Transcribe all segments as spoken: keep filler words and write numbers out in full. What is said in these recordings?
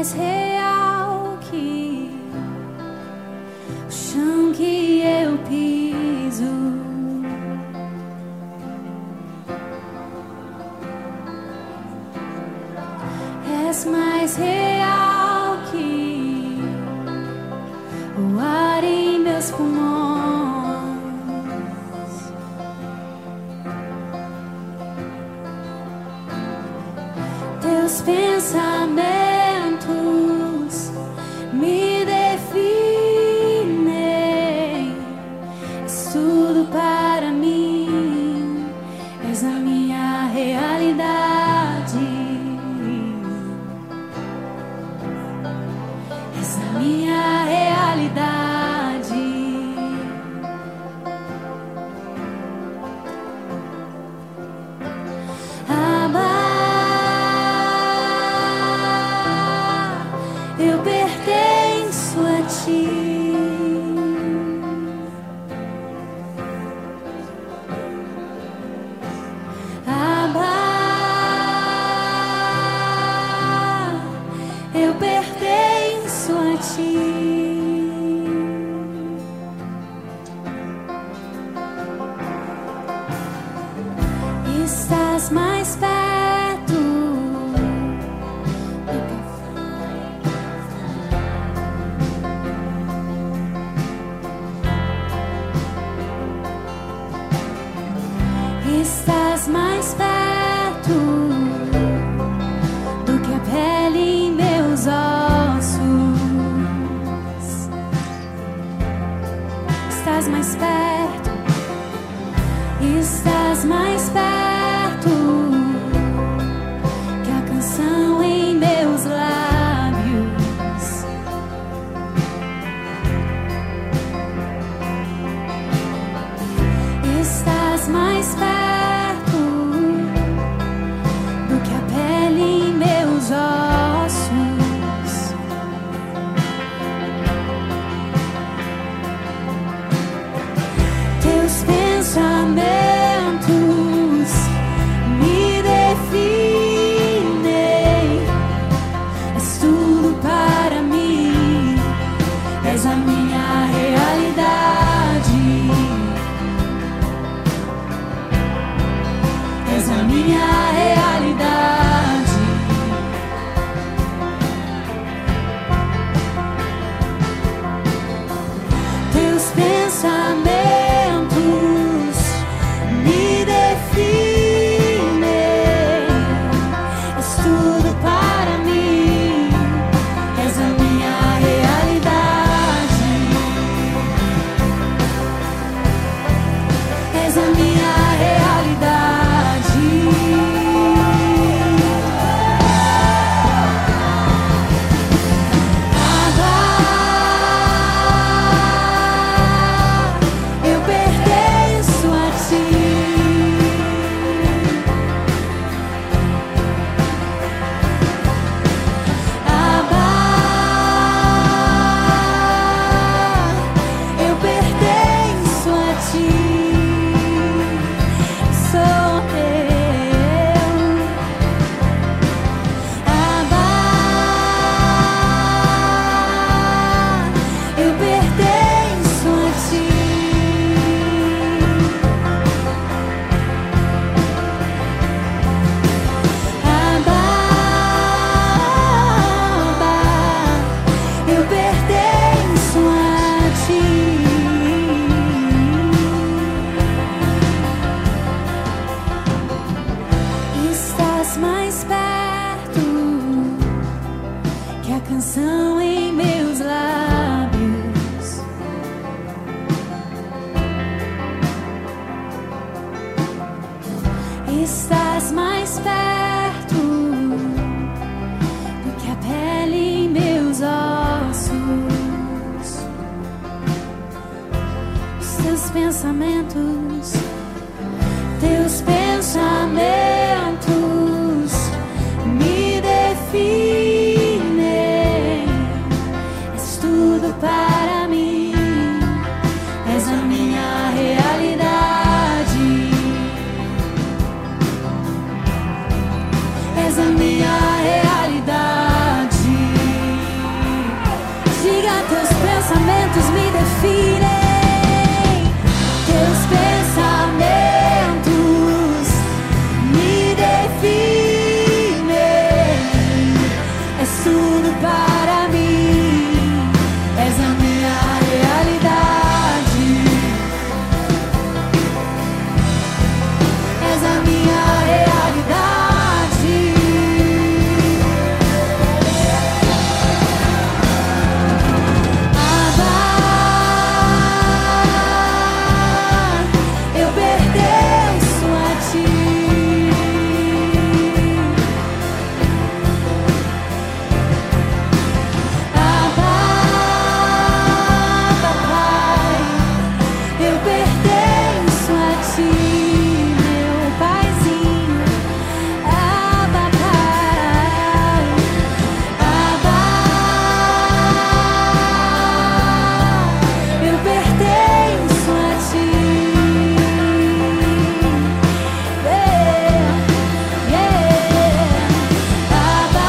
mais real que o chão que eu piso. És mais real que o ar em meus pulmões. Teus pensamentos me definem. És tudo para mim. És a minha realidade. És a minha realidade. Abba, eu pertenço a ti. Abba, eu pertenço a ti. Estás mais perto do que Estás mais perto do que a pele em meus ossos. Estás mais perto. Estás mais perto que a canção em meus lábios. Estás mais perto do que a pele em meus ossos. Teus pensamentos me definem. És tudo para mim. És a minha realidade. És a minha realidade. Teus pensamentos me definem. És tudo para mim. És a minha realidade. És a minha realidade. Abba, eu pertenço a ti. Abba, eu pertenço a ti. Sou teu. Abba, eu pertenço a ti. Abba, eu pertenço a ti. Estás mais perto que a canção em meus lábios. Estás mais perto do que a pele em meus ossos. Os teus pensamentos, teus pensamentos me definem. És tudo para mim. És a minha realidade. És a minha realidade. Diga, teus pensamentos me definem. Teus pensamentos me definem. És tudo para mim. És a minha realidade. És a minha realidade. Abba, eu pertenço a ti. Abba, papai, eu pertenço a ti, meu paizinho. Abba, pai, Abba, eu pertenço a ti. Yeah, yeah. Abba,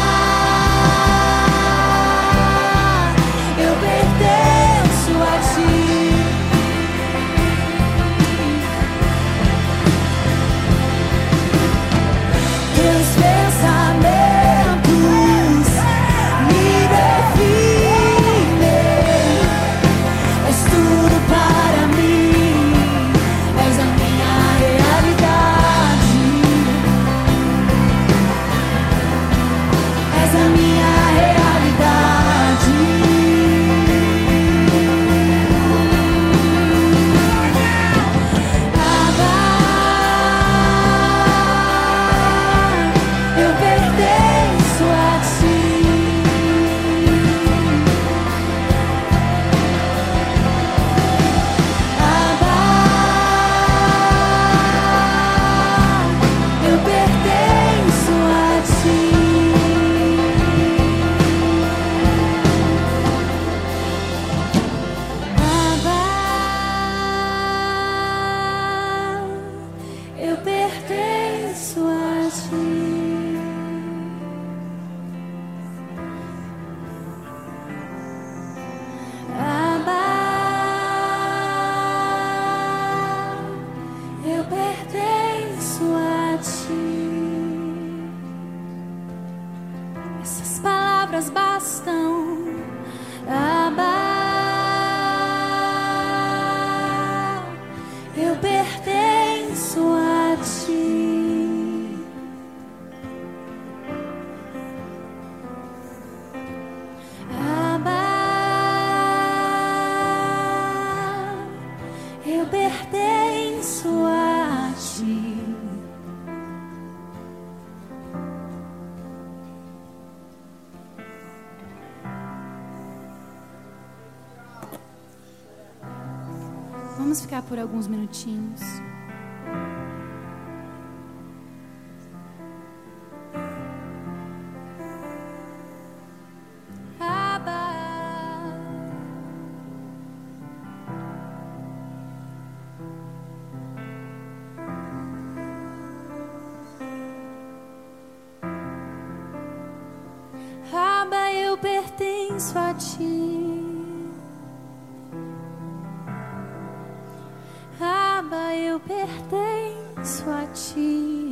eu pertenço a ti. Teus pensamentos me definem. És tudo para mim. És a minha realidade. És a minha realidade. Abba, eu pertenço a ti. Abba, eu pertenço a ti. Abba, eu pertenço a ti. Abba, eu pertenço a ti. Essas palavras bastam. Abba, eu pertenço a ti. Abba, eu pertenço a ti. Vamos ficar por alguns minutinhos. Abba, Abba, eu pertenço a ti. Abba, eu pertenço a ti.